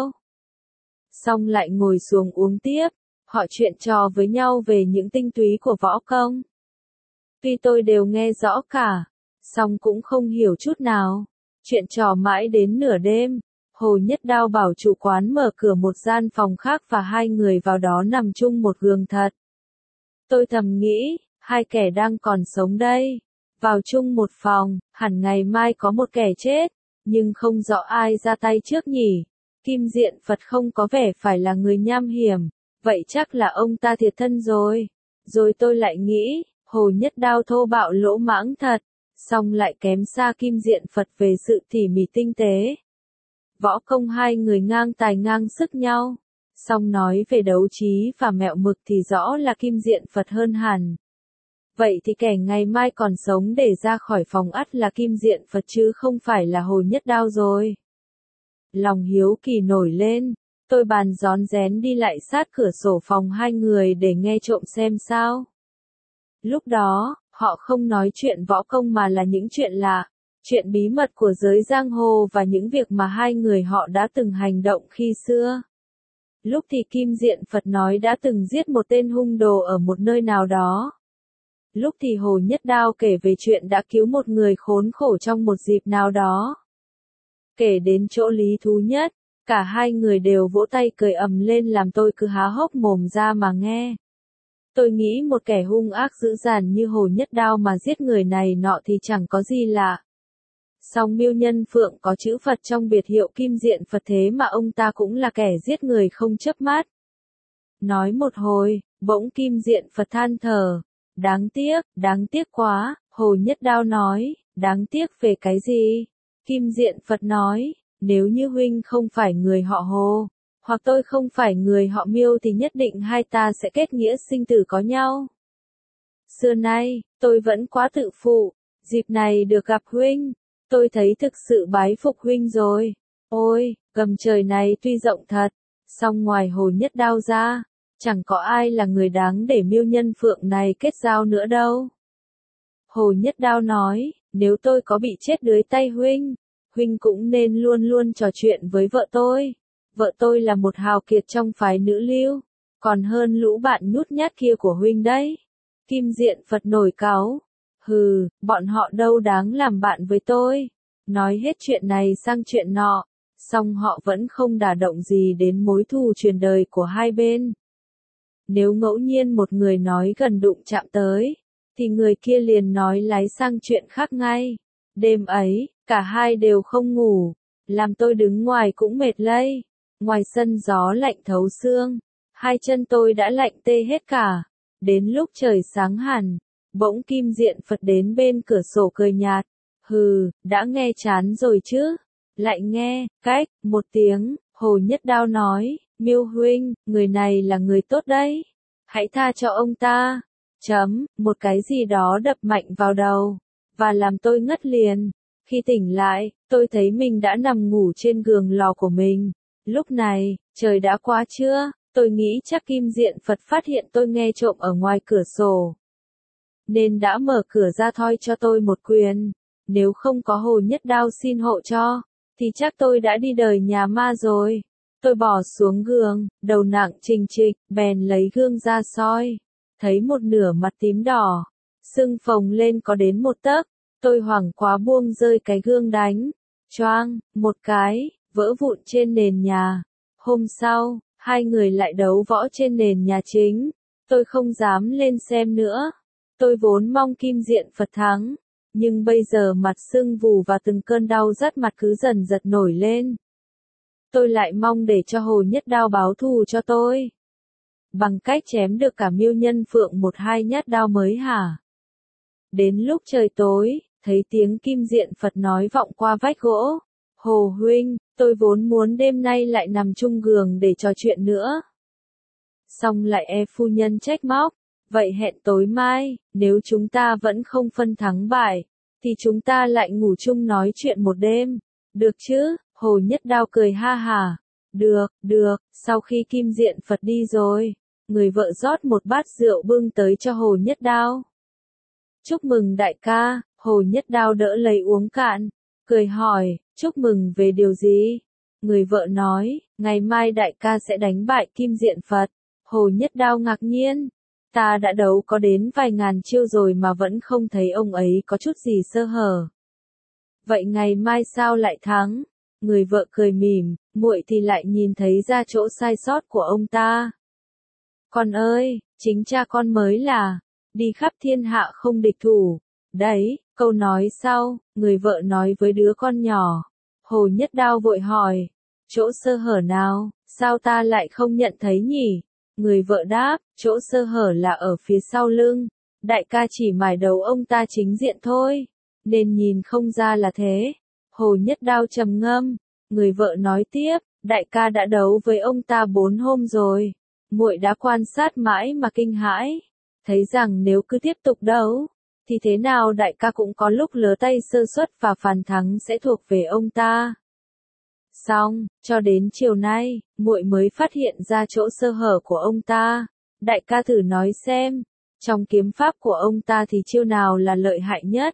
Xong lại ngồi xuống uống tiếp, họ chuyện trò với nhau về những tinh túy của võ công. Tuy tôi đều nghe rõ cả, song cũng không hiểu chút nào. Chuyện trò mãi đến nửa đêm, Hồ Nhất Đao bảo chủ quán mở cửa một gian phòng khác và hai người vào đó nằm chung một giường thật. Tôi thầm nghĩ, hai kẻ đang còn sống đây, vào chung một phòng, hẳn ngày mai có một kẻ chết, nhưng không rõ ai ra tay trước nhỉ. Kim Diện Phật không có vẻ phải là người nham hiểm, vậy chắc là ông ta thiệt thân rồi. Rồi tôi lại nghĩ, Hồ Nhất Đao thô bạo lỗ mãng thật, song lại kém xa Kim Diện Phật về sự tỉ mỉ tinh tế. Võ công hai người ngang tài ngang sức nhau, song nói về đấu trí và mẹo mực thì rõ là Kim Diện Phật hơn hẳn. Vậy thì kẻ ngày mai còn sống để ra khỏi phòng ắt là Kim Diện Phật chứ không phải là Hồ Nhất Đao rồi. Lòng hiếu kỳ nổi lên, tôi bàn rón rén đi lại sát cửa sổ phòng hai người để nghe trộm xem sao. Lúc đó, họ không nói chuyện võ công mà là những chuyện lạ, chuyện bí mật của giới giang hồ và những việc mà hai người họ đã từng hành động khi xưa. Lúc thì Kim Diện Phật nói đã từng giết một tên hung đồ ở một nơi nào đó. Lúc thì Hồ Nhất Đao kể về chuyện đã cứu một người khốn khổ trong một dịp nào đó. Kể đến chỗ lý thú nhất, cả hai người đều vỗ tay cười ầm lên làm tôi cứ há hốc mồm ra mà nghe. Tôi nghĩ một kẻ hung ác dữ dằn như Hồ Nhất Đao mà giết người này nọ thì chẳng có gì lạ. Song Miêu Nhân Phượng có chữ Phật trong biệt hiệu Kim Diện Phật thế mà ông ta cũng là kẻ giết người không chớp mắt. Nói một hồi, bỗng Kim Diện Phật than thở. Đáng tiếc, đáng tiếc quá, Hồ Nhất Đao nói, đáng tiếc về cái gì? Kim Diện Phật nói, nếu như huynh không phải người họ Hồ, hoặc tôi không phải người họ Miêu thì nhất định hai ta sẽ kết nghĩa sinh tử có nhau. xưa nay, tôi vẫn quá tự phụ, dịp này được gặp huynh, tôi thấy thực sự bái phục huynh rồi. Ôi, gầm trời này tuy rộng thật, song ngoài Hồ Nhất Đao ra, chẳng có ai là người đáng để Miêu Nhân Phượng này kết giao nữa đâu. Hồ Nhất Đao nói, nếu tôi có bị chết dưới tay huynh, huynh cũng nên luôn luôn trò chuyện với vợ tôi. Vợ tôi là một hào kiệt trong phái nữ lưu, còn hơn lũ bạn nhút nhát kia của huynh đấy. Kim Diện Phật nổi cáu. Hừ, bọn họ đâu đáng làm bạn với tôi. Nói hết chuyện này sang chuyện nọ, song họ vẫn không đả động gì đến mối thù truyền đời của hai bên. Nếu ngẫu nhiên một người nói gần đụng chạm tới, thì người kia liền nói lái sang chuyện khác ngay. Đêm ấy, cả hai đều không ngủ, làm tôi đứng ngoài cũng mệt lây. Ngoài sân gió lạnh thấu xương, hai chân tôi đã lạnh tê hết cả. Đến lúc trời sáng hẳn, bỗng Kim Diện Phật đến bên cửa sổ cười nhạt. Hừ, đã nghe chán rồi chứ? Lại nghe, cách, một tiếng, Hồ Nhất Đao nói, Miêu huynh, người này là người tốt đấy. Hãy tha cho ông ta. Chấm, một cái gì đó đập mạnh vào đầu, và làm tôi ngất liền. Khi tỉnh lại, tôi thấy mình đã nằm ngủ trên giường lò của mình. Lúc này, trời đã quá trưa, tôi nghĩ chắc Kim Diện Phật phát hiện tôi nghe trộm ở ngoài cửa sổ, nên đã mở cửa ra thoi cho tôi một quyền. Nếu không có Hồ Nhất Đao xin hộ cho, thì chắc tôi đã đi đời nhà ma rồi. Tôi bỏ xuống giường, đầu nặng trình trịch, bèn lấy gương ra soi. Thấy một nửa mặt tím đỏ, sưng phồng lên có đến một tấc. Tôi hoảng quá buông rơi cái gương đánh. Choang, một cái, vỡ vụn trên nền nhà. Hôm sau, hai người lại đấu võ trên nền nhà chính. Tôi không dám lên xem nữa. Tôi vốn mong Kim Diện Phật thắng, nhưng bây giờ mặt sưng vù và từng cơn đau rát mặt cứ dần giật nổi lên. Tôi lại mong để cho Hồ Nhất Đao báo thù cho tôi, bằng cách chém được cả Miêu Nhân Phượng một hai nhát đao mới hả? Đến lúc trời tối, thấy tiếng Kim Diện Phật nói vọng qua vách gỗ. Hồ huynh, tôi vốn muốn đêm nay lại nằm chung giường để trò chuyện nữa. Xong lại e phu nhân trách móc. Vậy hẹn tối mai, nếu chúng ta vẫn không phân thắng bại, thì chúng ta lại ngủ chung nói chuyện một đêm. Được chứ? Hồ Nhất Đao cười ha hả. Được, được. Sau khi Kim Diện Phật đi rồi, người vợ rót một bát rượu bưng tới cho Hồ Nhất Đao. Chúc mừng đại ca. Hồ Nhất Đao đỡ lấy uống cạn, cười hỏi, chúc mừng về điều gì? Người vợ nói, ngày mai đại ca sẽ đánh bại Kim Diện Phật. Hồ Nhất Đao ngạc nhiên. Ta đã đấu có đến vài ngàn chiêu rồi mà vẫn không thấy ông ấy có chút gì sơ hở. Vậy ngày mai sao lại thắng? Người vợ cười mỉm, muội thì lại nhìn thấy ra chỗ sai sót của ông ta. Con ơi, chính cha con mới là đi khắp thiên hạ không địch thủ. Đấy, câu nói sau, người vợ nói với đứa con nhỏ. Hồ Nhất Đao vội hỏi, chỗ sơ hở nào, sao ta lại không nhận thấy nhỉ? Người vợ đáp, chỗ sơ hở là ở phía sau lưng. Đại ca chỉ mải đấu ông ta chính diện thôi, nên nhìn không ra là thế. Hồ Nhất Đao trầm ngâm. Người vợ nói tiếp, đại ca đã đấu với ông ta bốn hôm rồi. Muội đã quan sát mãi mà kinh hãi, thấy rằng nếu cứ tiếp tục đấu, thì thế nào đại ca cũng có lúc lỡ tay sơ suất và phản thắng sẽ thuộc về ông ta. Xong, cho đến chiều nay, muội mới phát hiện ra chỗ sơ hở của ông ta. Đại ca thử nói xem, trong kiếm pháp của ông ta thì chiêu nào là lợi hại nhất?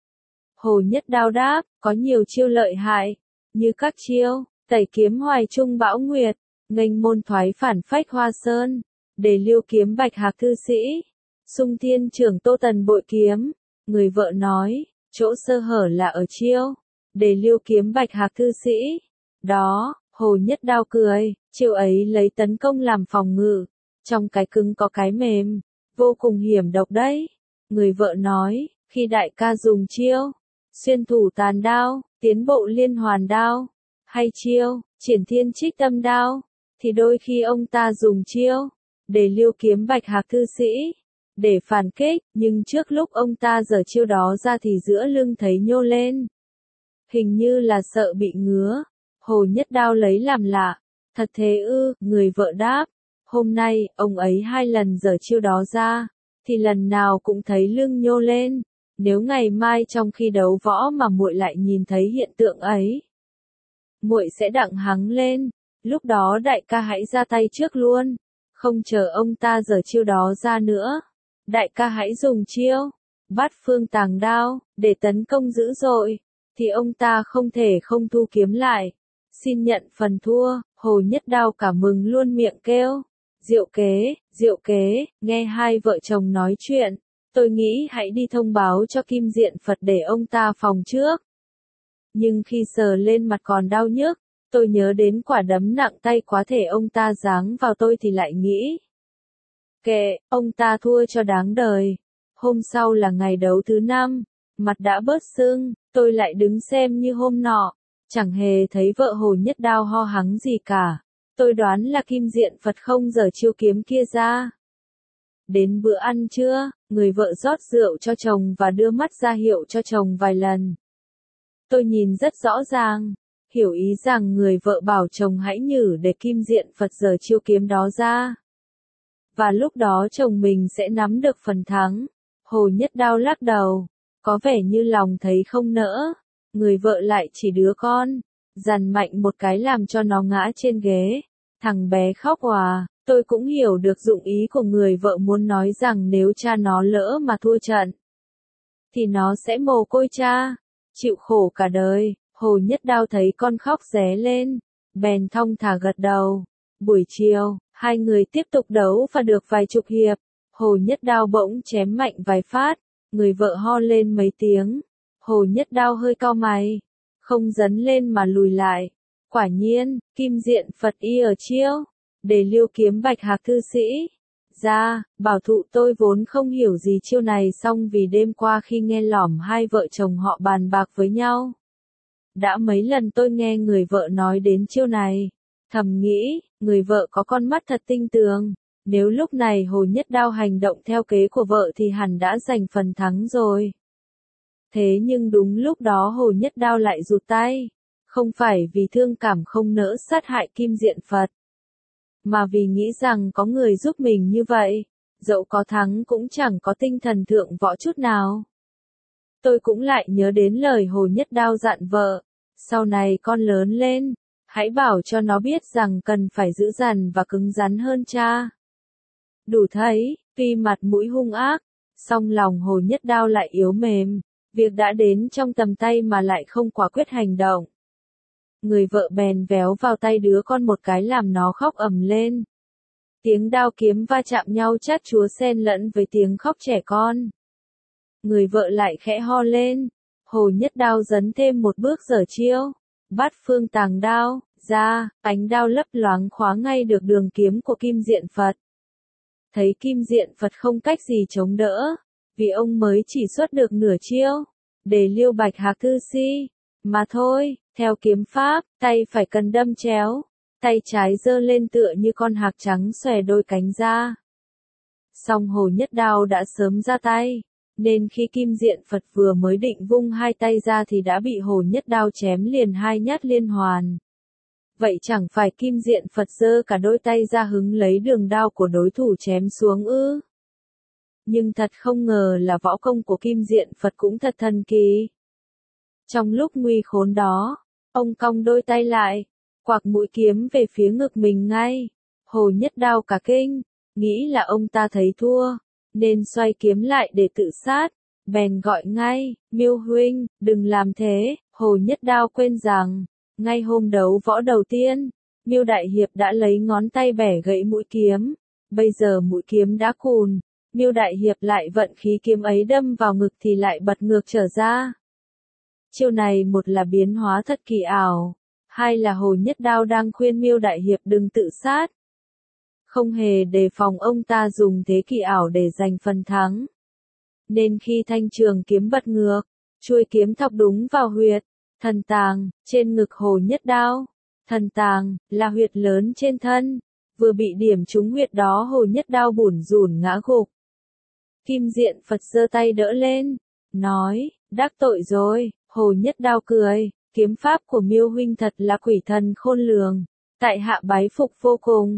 Hồ Nhất Đao đáp, có nhiều chiêu lợi hại, như các chiêu, tẩy kiếm hoài trung bão nguyệt, nghênh môn thoái phản phách hoa sơn, đề liêu kiếm bạch hạc thư sĩ, xung thiên trưởng tô tần bội kiếm. Người vợ nói, chỗ sơ hở là ở chiêu, đề liêu kiếm bạch hạc thư sĩ. Đó, Hồ Nhất Đao cười, chiêu ấy lấy tấn công làm phòng ngự, trong cái cứng có cái mềm, vô cùng hiểm độc đấy. Người vợ nói, khi đại ca dùng chiêu, xuyên thủ tàn đao, tiến bộ liên hoàn đao, hay chiêu, triển thiên trích tâm đao, thì đôi khi ông ta dùng chiêu, để liêu kiếm bạch hạc thư sĩ, để phản kích, nhưng trước lúc ông ta giở chiêu đó ra thì giữa lưng thấy nhô lên. Hình như là sợ bị ngứa. Hồ Nhất Đao lấy làm lạ. Thật thế ư? Người vợ đáp. Hôm nay, ông ấy hai lần giở chiêu đó ra, thì lần nào cũng thấy lưng nhô lên. Nếu ngày mai trong khi đấu võ mà muội lại nhìn thấy hiện tượng ấy, muội sẽ đặng hắng lên, lúc đó đại ca hãy ra tay trước luôn, không chờ ông ta giở chiêu đó ra nữa. Đại ca hãy dùng chiêu Bát Phương Tàng Đao để tấn công dữ dội, thì ông ta không thể không thu kiếm lại. Xin nhận phần thua. Hồ Nhất Đao cả mừng luôn miệng kêu, diệu kế, diệu kế. Nghe hai vợ chồng nói chuyện, tôi nghĩ hãy đi thông báo cho Kim Diện Phật để ông ta phòng trước. Nhưng khi sờ lên mặt còn đau nhức, tôi nhớ đến quả đấm nặng tay quá thể ông ta giáng vào tôi thì lại nghĩ, kệ, ông ta thua cho đáng đời. Hôm sau là ngày đấu thứ năm, mặt đã bớt sưng, tôi lại đứng xem như hôm nọ, chẳng hề thấy vợ Hồ Nhất Đao ho hắng gì cả. Tôi đoán là Kim Diện Phật không giở chiêu kiếm kia ra. Đến bữa ăn trưa, người vợ rót rượu cho chồng và đưa mắt ra hiệu cho chồng vài lần. Tôi nhìn rất rõ ràng, hiểu ý rằng người vợ bảo chồng hãy nhử để Kim Diện Phật giở chiêu kiếm đó ra. Và lúc đó chồng mình sẽ nắm được phần thắng. Hồ Nhất Đao lắc đầu, có vẻ như lòng thấy không nỡ. Người vợ lại chỉ đứa con, dằn mạnh một cái làm cho nó ngã trên ghế. Thằng bé khóc òa. Tôi cũng hiểu được dụng ý của người vợ muốn nói rằng nếu cha nó lỡ mà thua trận, thì nó sẽ mồ côi cha, chịu khổ cả đời. Hồ Nhất Đao thấy con khóc ré lên, bèn thong thả gật đầu. Buổi chiều, hai người tiếp tục đấu và được vài chục hiệp. Hồ Nhất Đao bỗng chém mạnh vài phát, người vợ ho lên mấy tiếng. Hồ Nhất Đao hơi cau mày, không dấn lên mà lùi lại. Quả nhiên, Kim Diện Phật y ở chiêu, để liêu kiếm Bạch Hạc thư sĩ. Ra, bảo thụ tôi vốn không hiểu gì chiêu này, xong vì đêm qua khi nghe lỏm hai vợ chồng họ bàn bạc với nhau, đã mấy lần tôi nghe người vợ nói đến chiêu này. Thầm nghĩ, người vợ có con mắt thật tinh tường. Nếu lúc này Hồ Nhất Đao hành động theo kế của vợ thì hẳn đã giành phần thắng rồi. Thế nhưng đúng lúc đó Hồ Nhất Đao lại rụt tay. Không phải vì thương cảm không nỡ sát hại Kim Diện Phật, mà vì nghĩ rằng có người giúp mình như vậy, dẫu có thắng cũng chẳng có tinh thần thượng võ chút nào. Tôi cũng lại nhớ đến lời Hồ Nhất Đao dặn vợ, sau này con lớn lên, hãy bảo cho nó biết rằng cần phải giữ dằn và cứng rắn hơn cha. Đủ thấy, tuy mặt mũi hung ác, song lòng Hồ Nhất Đao lại yếu mềm, việc đã đến trong tầm tay mà lại không quả quyết hành động. Người vợ bèn véo vào tay đứa con một cái làm nó khóc ầm lên. Tiếng đao kiếm va chạm nhau chát chúa xen lẫn với tiếng khóc trẻ con. Người vợ lại khẽ ho lên. Hồ Nhất Đao dấn thêm một bước giở chiêu Bát Phương Tàng Đao ra, ánh đao lấp loáng khóa ngay được đường kiếm của Kim Diện Phật. Thấy Kim Diện Phật không cách gì chống đỡ, vì ông mới chỉ xuất được nửa chiêu, để liêu Bạch Hạc thư si, mà thôi. Theo kiếm pháp, tay phải cần đâm chéo, tay trái giơ lên tựa như con hạc trắng xòe đôi cánh ra. Song Hồ Nhất Đao đã sớm ra tay, nên khi Kim Diện Phật vừa mới định vung hai tay ra thì đã bị Hồ Nhất Đao chém liền hai nhát liên hoàn. Vậy chẳng phải Kim Diện Phật giơ cả đôi tay ra hứng lấy đường đao của đối thủ chém xuống ư? Nhưng thật không ngờ là võ công của Kim Diện Phật cũng thật thần kỳ. Trong lúc nguy khốn đó, ông cong đôi tay lại, quạc mũi kiếm về phía ngực mình ngay. Hồ Nhất Đao cả kinh, nghĩ là ông ta thấy thua, nên xoay kiếm lại để tự sát, bèn gọi ngay, Miêu huynh, đừng làm thế. Hồ Nhất Đao quên rằng, ngay hôm đấu võ đầu tiên, Miêu Đại Hiệp đã lấy ngón tay bẻ gãy mũi kiếm, bây giờ mũi kiếm đã cùn, Miêu Đại Hiệp lại vận khí kiếm ấy đâm vào ngực thì lại bật ngược trở ra. Chiêu này một là biến hóa thật kỳ ảo, hai là Hồ Nhất Đao đang khuyên Miêu Đại Hiệp đừng tự sát. Không hề đề phòng ông ta dùng thế kỳ ảo để giành phần thắng. Nên khi thanh trường kiếm bật ngược, chuôi kiếm thọc đúng vào huyệt thần tàng trên ngực Hồ Nhất Đao. Thần tàng là huyệt lớn trên thân, vừa bị điểm trúng huyệt đó Hồ Nhất Đao bủn rủn ngã gục. Kim Diện Phật giơ tay đỡ lên, nói, đắc tội rồi. Hồ Nhất Đao cười, kiếm pháp của Miêu huynh thật là quỷ thần khôn lường, tại hạ bái phục vô cùng.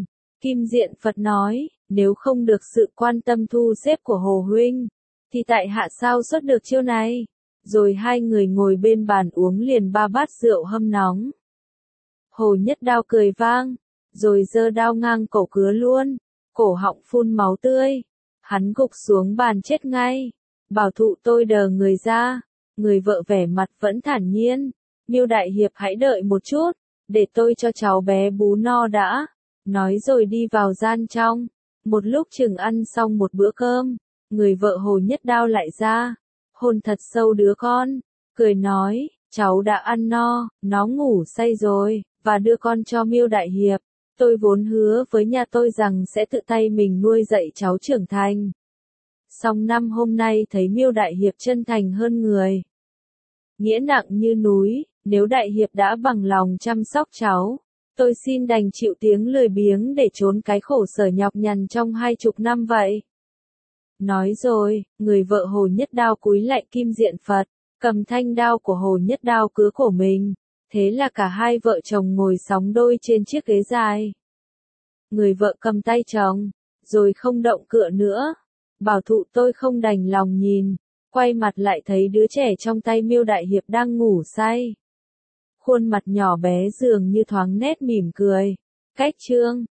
Kim Diện Phật nói, nếu không được sự quan tâm thu xếp của Hồ Huynh, thì tại hạ sao xuất được chiêu này. Rồi hai người ngồi bên bàn uống liền ba bát rượu hâm nóng. Hồ Nhất Đao cười vang, rồi giơ đao ngang cổ cứa luôn, cổ họng phun máu tươi. Hắn gục xuống bàn chết ngay. Bảo Thụ tôi đờ người ra, người vợ vẻ mặt vẫn thản nhiên. Miêu đại hiệp hãy đợi một chút, để tôi cho cháu bé bú no đã. Nói rồi đi vào gian trong. Một lúc chừng ăn xong một bữa cơm, người vợ Hồ Nhất Đao lại ra, hôn thật sâu đứa con, cười nói, cháu đã ăn no, nó ngủ say rồi, và đưa con cho Miêu đại hiệp. Tôi vốn hứa với nhà tôi rằng sẽ tự tay mình nuôi dạy cháu trưởng thành. Song năm hôm nay thấy Miêu đại hiệp chân thành hơn người, nghĩa nặng như núi, nếu đại hiệp đã bằng lòng chăm sóc cháu, tôi xin đành chịu tiếng lười biếng để trốn cái khổ sở nhọc nhằn trong hai chục năm vậy. Nói rồi, người vợ Hồ Nhất Đao cúi lạy Kim Diện Phật, cầm thanh đao của Hồ Nhất Đao cứa cổ mình. Thế là cả hai vợ chồng ngồi sóng đôi trên chiếc ghế dài. Người vợ cầm tay chồng, rồi không động cựa nữa. Bảo Thụ tôi không đành lòng nhìn, quay mặt lại thấy đứa trẻ trong tay Miêu đại hiệp đang ngủ say. Khuôn mặt nhỏ bé dường như thoáng nét mỉm cười. Cách chương